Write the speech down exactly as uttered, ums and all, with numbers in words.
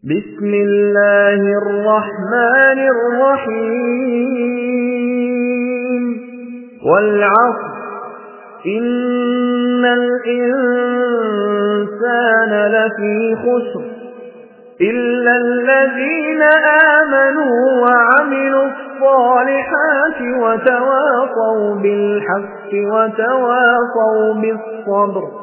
بسم الله الرحمن الرحيم والعصر إن الإنسان لفي خسر إلا الذين آمنوا وعملوا الصالحات وتواصوا بالحق وتواصوا بالصبر